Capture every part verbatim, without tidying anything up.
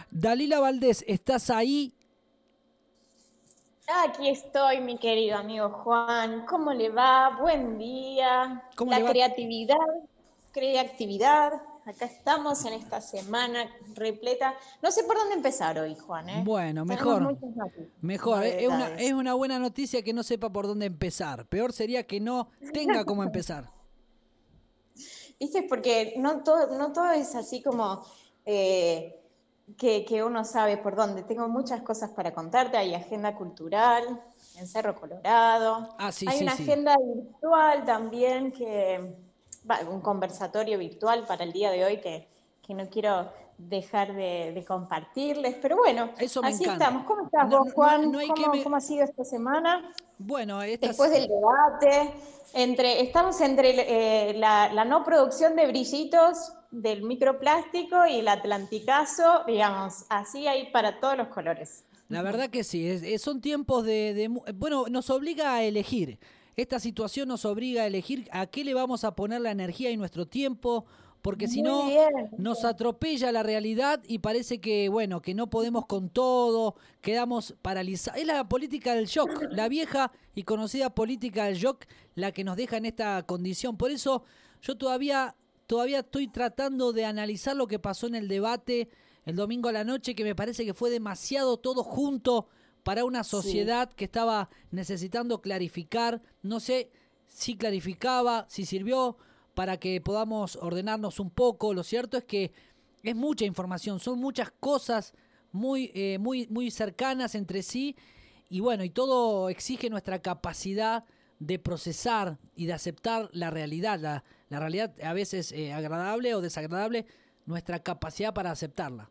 Dalila Valdés, ¿estás ahí? Aquí estoy, mi querido amigo Juan. ¿Cómo le va? Buen día. ¿Cómo le La va? creatividad, creatividad. Acá estamos en esta semana repleta. No sé por dónde empezar hoy, Juan, ¿eh? Bueno, Tenemos mejor, muchas noticias, mejor. Es es una, es novedades. una buena noticia que no sepa por dónde empezar. Peor sería que no tenga cómo empezar. ¿Viste? Porque no todo, no todo es así como eh, que, que uno sabe por dónde. Tengo muchas cosas para contarte. Hay agenda cultural en Cerro Colorado. Ah, sí, Hay sí, una sí. agenda virtual también, que, va, un conversatorio virtual para el día de hoy que, que no quiero dejar de, de compartirles. Pero bueno, Eso me así encanta. estamos. ¿Cómo estás No, vos, no, no, no Juan? hay que ¿Cómo, me... cómo ha sido esta semana? Bueno, Después estas... del debate, entre, estamos entre eh, la, la no producción de brillitos del microplástico y el atlanticazo, digamos, así hay para todos los colores. La verdad que sí, es- es- son tiempos de, de mu- Bueno, nos obliga a elegir. Esta situación nos obliga a elegir a qué le vamos a poner la energía y nuestro tiempo, porque si Muy no, bien, muy nos bien. atropella la realidad y parece que, bueno, que no podemos con todo, quedamos paralizados. Es la política del shock, la vieja y conocida política del shock, la que nos deja en esta condición. Por eso yo todavía, todavía estoy tratando de analizar lo que pasó en el debate el domingo a la noche, que me parece que fue demasiado todo junto para una Sí. sociedad que estaba necesitando clarificar. No sé si clarificaba, si sirvió para que podamos ordenarnos un poco. Lo cierto es que es mucha información, son muchas cosas muy, eh, muy, muy cercanas entre sí y bueno, y todo exige nuestra capacidad de procesar y de aceptar la realidad, la, la realidad a veces eh, agradable o desagradable, nuestra capacidad para aceptarla.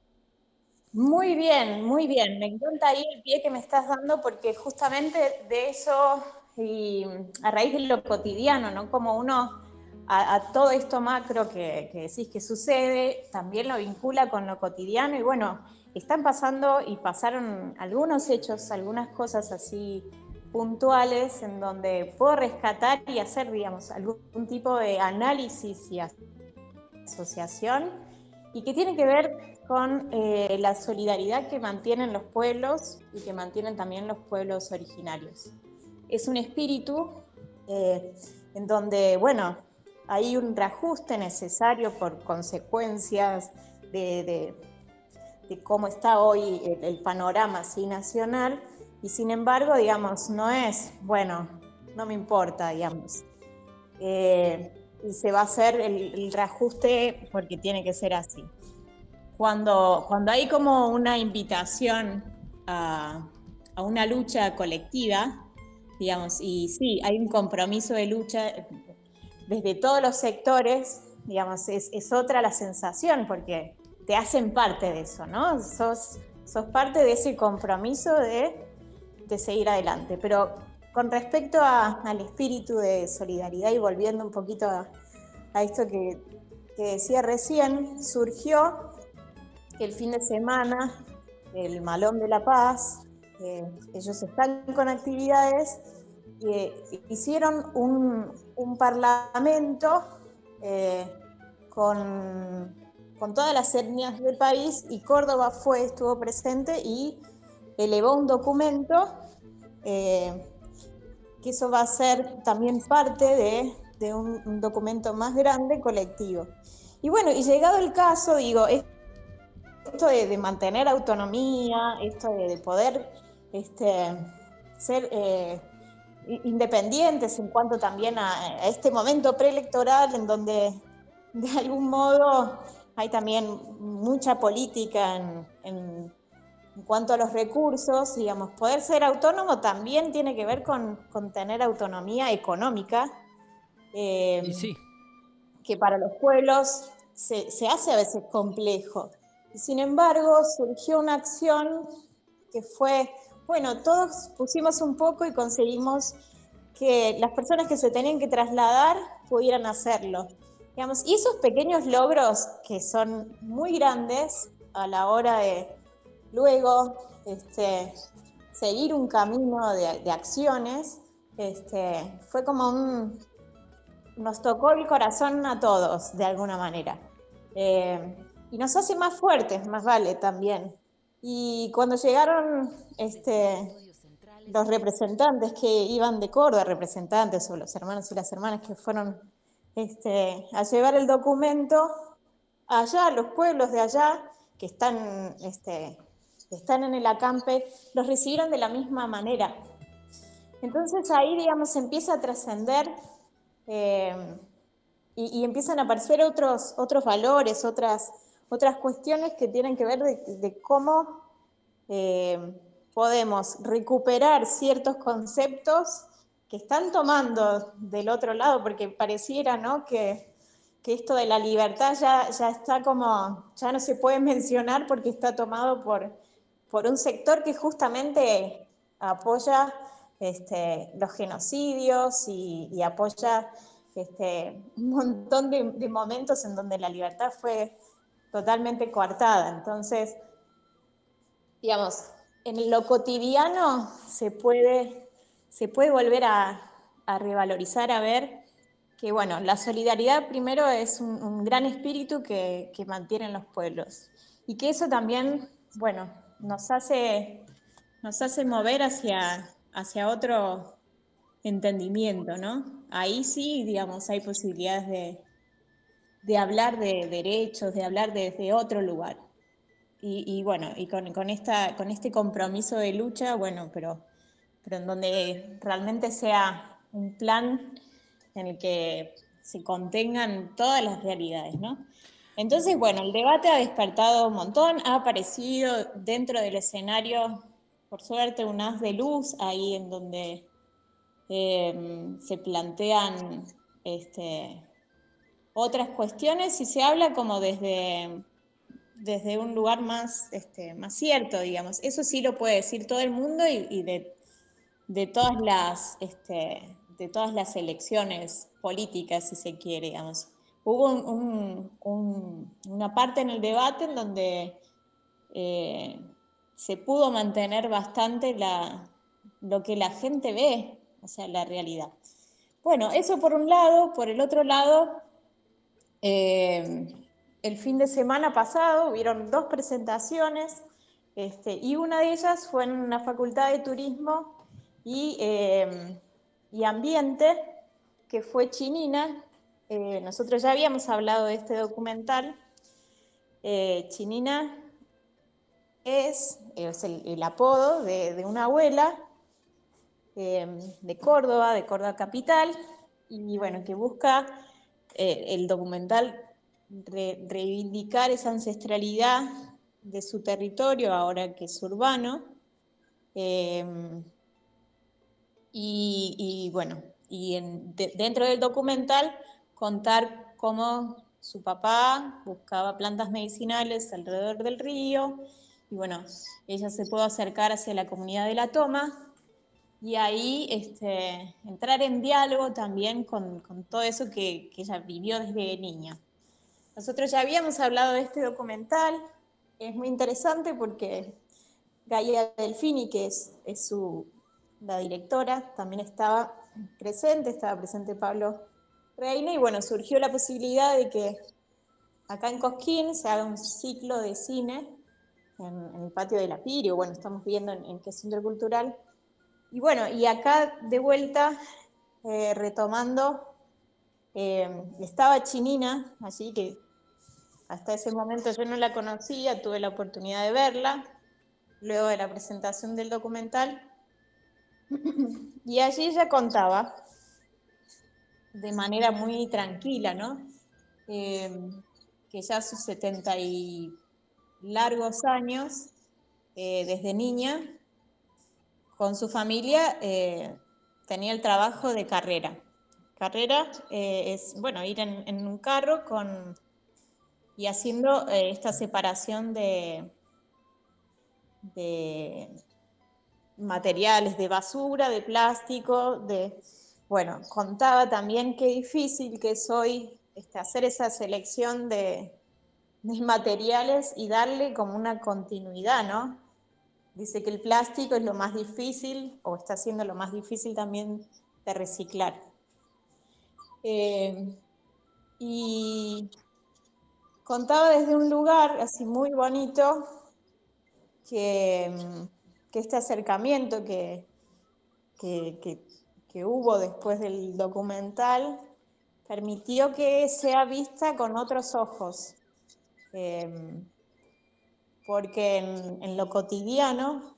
Muy bien, muy bien. Me encanta ahí el pie que me estás dando porque justamente de eso y a raíz de lo cotidiano, ¿no? Como uno a, a todo esto macro que, que decís que sucede, también lo vincula con lo cotidiano y bueno, están pasando y pasaron algunos hechos, algunas cosas así puntuales en donde puedo rescatar y hacer, digamos, algún tipo de análisis y asociación y que tiene que ver con eh, la solidaridad que mantienen los pueblos y que mantienen también los pueblos originarios. Es un espíritu eh, en donde, bueno, hay un reajuste necesario por consecuencias de, de, de cómo está hoy el, el panorama así nacional y sin embargo, digamos, no es, bueno, no me importa, digamos. Eh, y se va a hacer el, el reajuste porque tiene que ser así. Cuando, cuando hay como una invitación a, a una lucha colectiva, digamos, y sí, hay un compromiso de lucha desde todos los sectores, digamos, es, es otra la sensación porque te hacen parte de eso, ¿no? Sos, sos parte de ese compromiso de, de seguir adelante. Pero con respecto a, al espíritu de solidaridad y volviendo un poquito a, a esto que, que decía recién, surgió que el fin de semana, el Malón de la Paz, eh, ellos están con actividades, eh, hicieron un, un parlamento eh, con, con todas las etnias del país y Córdoba fue, estuvo presente y elevó un documento eh, que eso va a ser también parte de, de un, un documento más grande colectivo. Y bueno, y llegado el caso, digo, esto de, de mantener autonomía, esto de, de poder este, ser eh, independientes en cuanto también a, a este momento preelectoral en donde de algún modo hay también mucha política en, en, en cuanto a los recursos, digamos, poder ser autónomo también tiene que ver con, con tener autonomía económica, eh, Y sí, que para los pueblos se, se hace a veces complejo. Y sin embargo, surgió una acción que fue, bueno, todos pusimos un poco y conseguimos que las personas que se tenían que trasladar pudieran hacerlo. Digamos, y esos pequeños logros que son muy grandes a la hora de luego este, seguir un camino de, de acciones, este, fue como un, nos tocó el corazón a todos, de alguna manera. Eh, y nos hace más fuertes, más vale también. Y cuando llegaron este, los representantes que iban de Córdoba, representantes o los hermanos y las hermanas que fueron este, a llevar el documento allá, los pueblos de allá que están, este, que están en el acampe, los recibieron de la misma manera. Entonces ahí, digamos, empieza a trascender eh, y, y empiezan a aparecer otros, otros valores, otras, otras cuestiones que tienen que ver de, de cómo eh, podemos recuperar ciertos conceptos que están tomando del otro lado, porque pareciera, ¿no?, que, que esto de la libertad ya, ya está como, ya no se puede mencionar porque está tomado por, por un sector que justamente apoya este, los genocidios y, y apoya este, un montón de, de momentos en donde la libertad fue totalmente coartada. Entonces, digamos, en lo cotidiano se puede, se puede volver a, a revalorizar, a ver que, bueno, la solidaridad primero es un, un gran espíritu que, que mantienen los pueblos y que eso también, bueno, nos hace, nos hace mover hacia, hacia otro entendimiento, ¿no? Ahí sí, digamos, hay posibilidades de, de hablar de derechos, de hablar desde otro lugar. Y, y bueno, y con, con, esta, con este compromiso de lucha, bueno, pero, pero en donde realmente sea un plan en el que se contengan todas las realidades, ¿no? Entonces, bueno, el debate ha despertado un montón, ha aparecido dentro del escenario, por suerte, un haz de luz ahí en donde eh, se plantean este, otras cuestiones y se habla como desde desde un lugar más, este, más cierto, digamos. Eso sí lo puede decir todo el mundo y, y de, de, todas las, este, de todas las elecciones políticas, si se quiere, digamos. Hubo un, un, un, una parte en el debate en donde eh, se pudo mantener bastante la, lo que la gente ve, o sea, la realidad. Bueno, eso por un lado. Por el otro lado, eh, el fin de semana pasado hubieron dos presentaciones este, y una de ellas fue en una facultad de turismo y, eh, y ambiente, que fue Chinina. Eh, nosotros ya habíamos hablado de este documental. Eh, Chinina es, es el, el apodo de, de una abuela eh, de Córdoba, de Córdoba capital, y bueno, que busca eh, el documental re, reivindicar esa ancestralidad de su territorio, ahora que es urbano, eh, y, y, bueno, y en, de, dentro del documental contar cómo su papá buscaba plantas medicinales alrededor del río, y bueno, ella se pudo acercar hacia la comunidad de La Toma, y ahí este, entrar en diálogo también con, con todo eso que, que ella vivió desde niña. Nosotros ya habíamos hablado de este documental, es muy interesante porque Gaia Delfini, que es, es su, la directora, también estaba presente, estaba presente Pablo Reina, y bueno, surgió la posibilidad de que acá en Cosquín se haga un ciclo de cine en, en el patio de la Pirio, bueno, estamos viendo en, en qué centro cultural. Y bueno, y acá de vuelta, eh, retomando, eh, estaba Chinina, allí que hasta ese momento yo no la conocía, tuve la oportunidad de verla, luego de la presentación del documental, y allí ella contaba de manera muy tranquila, ¿no? Eh, que ya a sus setenta y largos años, eh, desde niña, con su familia, eh, tenía el trabajo de carrera. Carrera eh, es, bueno, ir en, en un carro con, y haciendo eh, esta separación de, de materiales, de basura, de plástico, de, bueno, contaba también qué difícil que es hoy este, hacer esa selección de, de materiales y darle como una continuidad, ¿no? Dice que el plástico es lo más difícil, o está siendo lo más difícil también de reciclar. Eh, y contaba desde un lugar así muy bonito que, que este acercamiento que, que, que, que hubo después del documental permitió que sea vista con otros ojos, eh, porque en, en lo cotidiano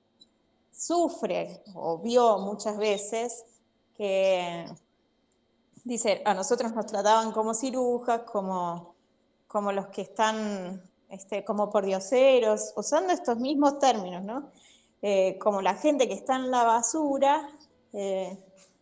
sufre o vio muchas veces que, dice, a nosotros nos trataban como cirujas, como, como los que están, este, como pordioseros, usando estos mismos términos, ¿no? Eh, como la gente que está en la basura, eh,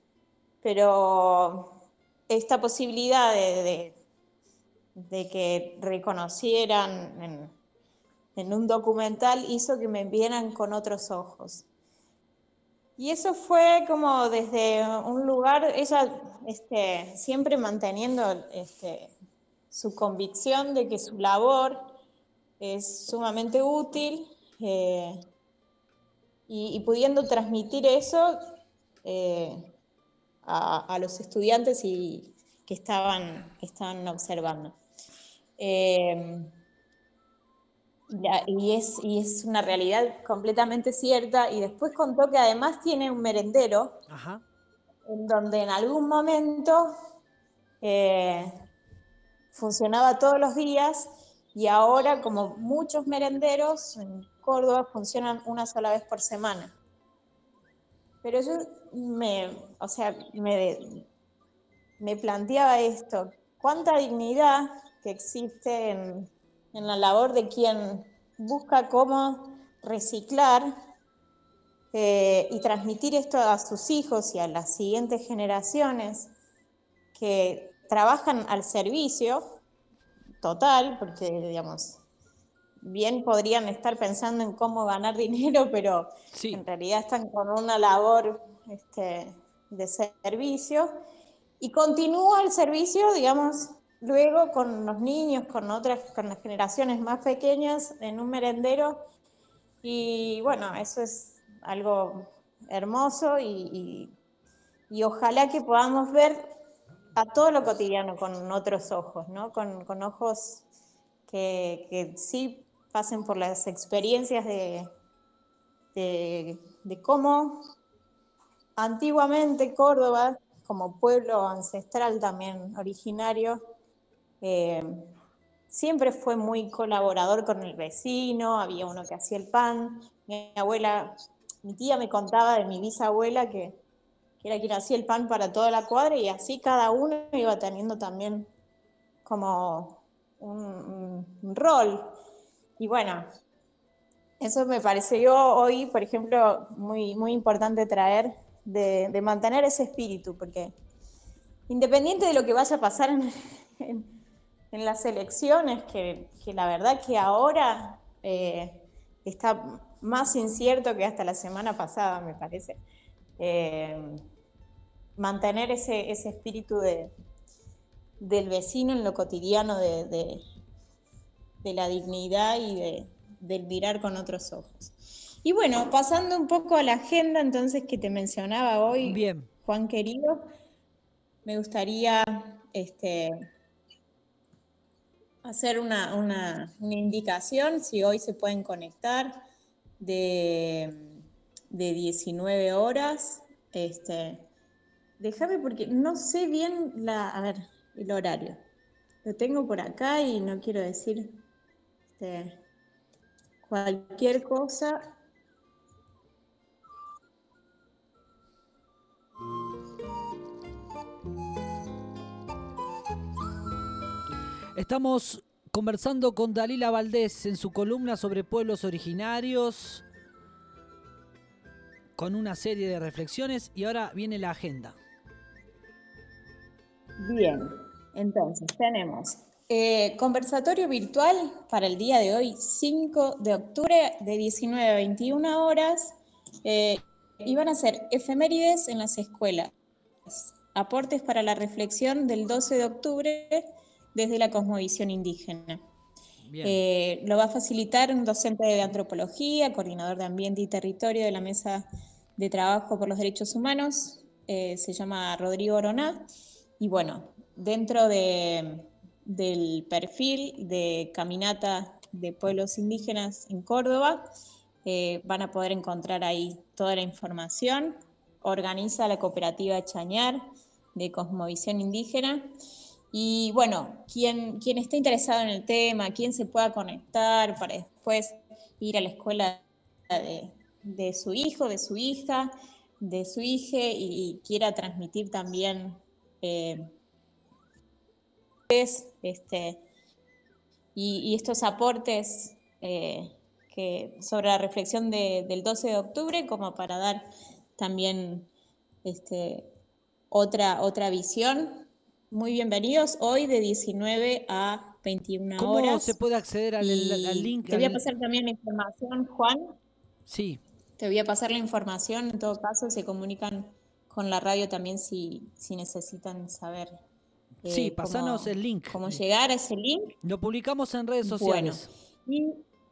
pero esta posibilidad de, de, de que reconocieran en, en un documental hizo que me vieran con otros ojos. Y eso fue como desde un lugar, ella este, siempre manteniendo este, su convicción de que su labor es sumamente útil, eh, y, y pudiendo transmitir eso eh, a, a los estudiantes y, que, estaban, que estaban observando. Eh, y, es, y es una realidad completamente cierta. Y después contó que además tiene un merendero. Ajá. En donde en algún momento eh, funcionaba todos los días y ahora, como muchos merenderos en Córdoba, funcionan una sola vez por semana. Pero yo me, o sea, me, me planteaba esto: cuánta dignidad que existe en, en la labor de quien busca cómo reciclar eh, y transmitir esto a sus hijos y a las siguientes generaciones, que trabajan al servicio total, porque, digamos, bien podrían estar pensando en cómo ganar dinero, pero Sí. en realidad están con una labor este, de servicio, y continúa el servicio, digamos, luego con los niños, con otras, con las generaciones más pequeñas, en un merendero, y bueno, eso es algo hermoso, y, y, y ojalá que podamos ver a todo lo cotidiano con otros ojos, ¿no? Con, con ojos que, que sí pasen por las experiencias de, de, de cómo antiguamente Córdoba, como pueblo ancestral también originario, eh, siempre fue muy colaborador con el vecino, había uno que hacía el pan. Mi abuela, mi tía me contaba de mi bisabuela que, que era quien hacía el pan para toda la cuadra, y así cada uno iba teniendo también como un, un, un rol. Y bueno, eso me pareció hoy, por ejemplo, muy, muy importante traer, de, de mantener ese espíritu, porque independiente de lo que vaya a pasar en, en, en las elecciones, que, que la verdad que ahora eh, está más incierto que hasta la semana pasada, me parece, eh, mantener ese, ese espíritu de, del vecino en lo cotidiano, de, de, de la dignidad y de, del mirar con otros ojos. Y bueno, pasando un poco a la agenda entonces que te mencionaba hoy, Bien. Juan querido, me gustaría este, hacer una, una, una indicación, si hoy se pueden conectar, de, de diecinueve horas. Este, déjame porque no sé bien la, a ver, el horario. Lo tengo por acá y no quiero decir este, cualquier cosa. Estamos conversando con Dalila Valdés en su columna sobre pueblos originarios, con una serie de reflexiones, y ahora viene la agenda. Bien, entonces tenemos eh, conversatorio virtual para el día de hoy, cinco de octubre, de diecinueve a veintiuna horas, eh, y van a ser efemérides en las escuelas, aportes para la reflexión del doce de octubre desde la cosmovisión indígena. Eh, lo va a facilitar un docente de antropología, coordinador de ambiente y territorio de la Mesa de Trabajo por los Derechos Humanos, eh, se llama Rodrigo Oroná. Y bueno, dentro de, del perfil de Caminata de Pueblos Indígenas en Córdoba. Eh, van a poder encontrar ahí toda la información. Organiza la cooperativa Chañar de Cosmovisión Indígena. Y bueno, quien, quien esté interesado en el tema, quien se pueda conectar para después ir a la escuela de, de su hijo, de su hija, de su hija y, y quiera transmitir también eh, este, y, y estos aportes eh, que, sobre la reflexión de, del doce de octubre, como para dar también este, otra, otra visión. Muy bienvenidos hoy de diecinueve a veintiuna ¿Cómo horas. se puede acceder al, Y al link? te voy a al- pasar también la información, Juan. Sí, Te voy a pasar la información. En todo caso, se comunican con la radio también si, si necesitan saber sí, eh, pasanos cómo, el link. cómo llegar a ese link. Lo publicamos en redes Bueno. sociales. Y,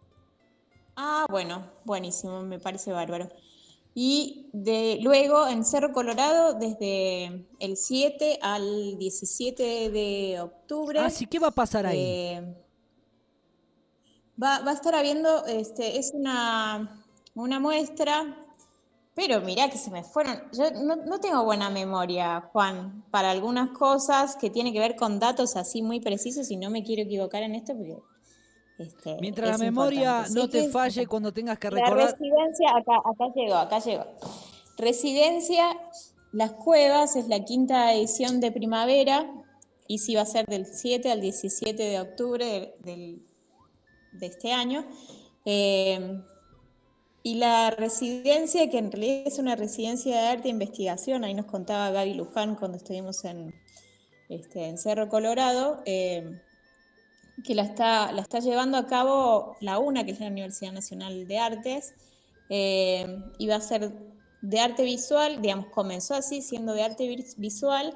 ah, bueno, buenísimo, me parece bárbaro. Y de, luego en Cerro Colorado, desde el siete al diecisiete de octubre, Así que va a pasar ahí. eh, va, va a estar habiendo, este, es una, una muestra, pero mirá que se me fueron, yo no, no tengo buena memoria, Juan, para algunas cosas que tienen que ver con datos así muy precisos y no me quiero equivocar en esto porque este, Mientras la es importante. memoria Sé no te que es acá. falle cuando tengas que La recordar. residencia, acá, acá llegó, acá llegó. Residencia Las Cuevas es la quinta edición de primavera y sí va a ser del siete al diecisiete de octubre de, del, de este año. Eh, y la residencia, que en realidad es una residencia de arte e investigación, ahí nos contaba Gaby Luján cuando estuvimos en, este, en Cerro Colorado, eh, que la está, la está llevando a cabo la UNA, que es la Universidad Nacional de Artes, eh, y va a ser de arte visual, digamos, comenzó así, siendo de arte visual,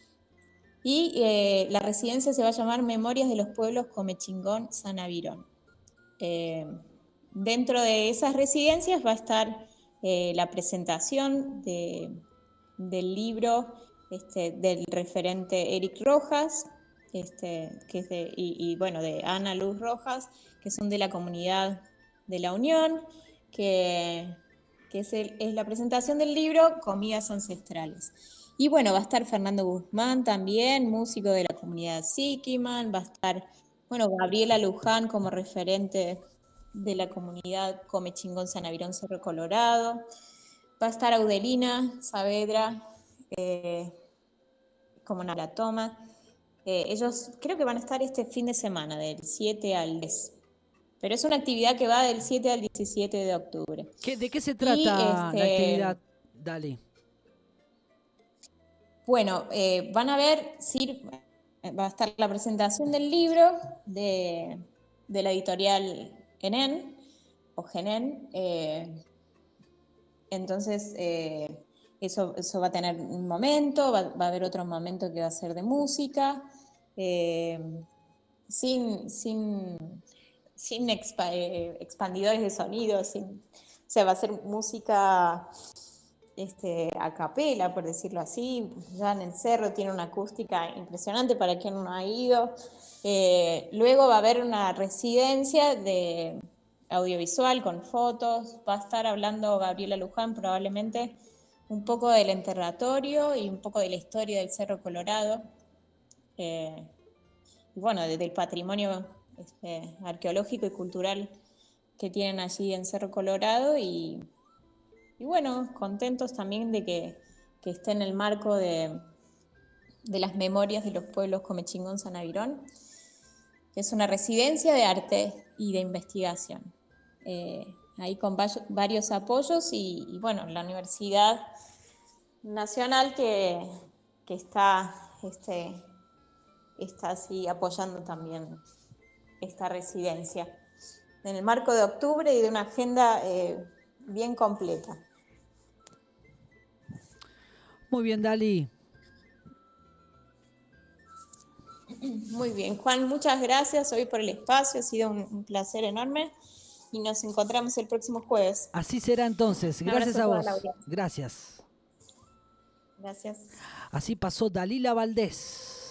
y eh, la residencia se va a llamar Memorias de los Pueblos Comechingón Sanavirón. Eh, dentro de esas residencias va a estar eh, la presentación de, del libro este, del referente Eric Rojas, este, que es de, y, y bueno, de Ana Luz Rojas, que son de la comunidad de la Unión, que, que es, el, es la presentación del libro Comidas Ancestrales. Y bueno, va a estar Fernando Guzmán también, músico de la comunidad Siquiman, va a estar, bueno, Gabriela Luján como referente de la comunidad Comechingón Sanavirón Cerro Colorado, va a estar Audelina Saavedra, eh, como Naratoma. Eh, ellos creo que van a estar este fin de semana, del siete al diez. Pero es una actividad que va del siete al diecisiete de octubre. ¿Qué, ¿De qué se Y trata la este, actividad? Dale. bueno, eh, van a ver, sí, va a estar la presentación del libro de, de la editorial Enen, o Genen. Eh, entonces, eh, eso, eso va a tener un momento, va, va a haber otro momento que va a ser de música, eh, sin, sin, sin expa, eh, expandidores de sonido, sin, o sea, va a ser música este, a capela, por decirlo así. Ya en el cerro tiene una acústica impresionante para quien no ha ido. Eh, luego va a haber una residencia de audiovisual con fotos. Va a estar hablando Gabriela Luján probablemente un poco del enterratorio y un poco de la historia del Cerro Colorado. Eh, y bueno, del patrimonio este, arqueológico y cultural que tienen allí en Cerro Colorado y Y bueno, contentos también de que, que esté en el marco de, de las memorias de los pueblos Comechingón Sanavirón, que es una residencia de arte y de investigación. Eh, ahí con varios apoyos y, y bueno, la Universidad Nacional que, que está, este, está así apoyando también esta residencia. En el marco de octubre y de una agenda eh, bien completa. Muy bien, Dali. Muy bien, Juan, muchas gracias hoy por el espacio, ha sido un, un placer enorme y nos encontramos el próximo jueves. Así será entonces. Un Gracias abrazo a a toda la vos. audiencia. Gracias. Gracias. Así pasó Dalila Valdés.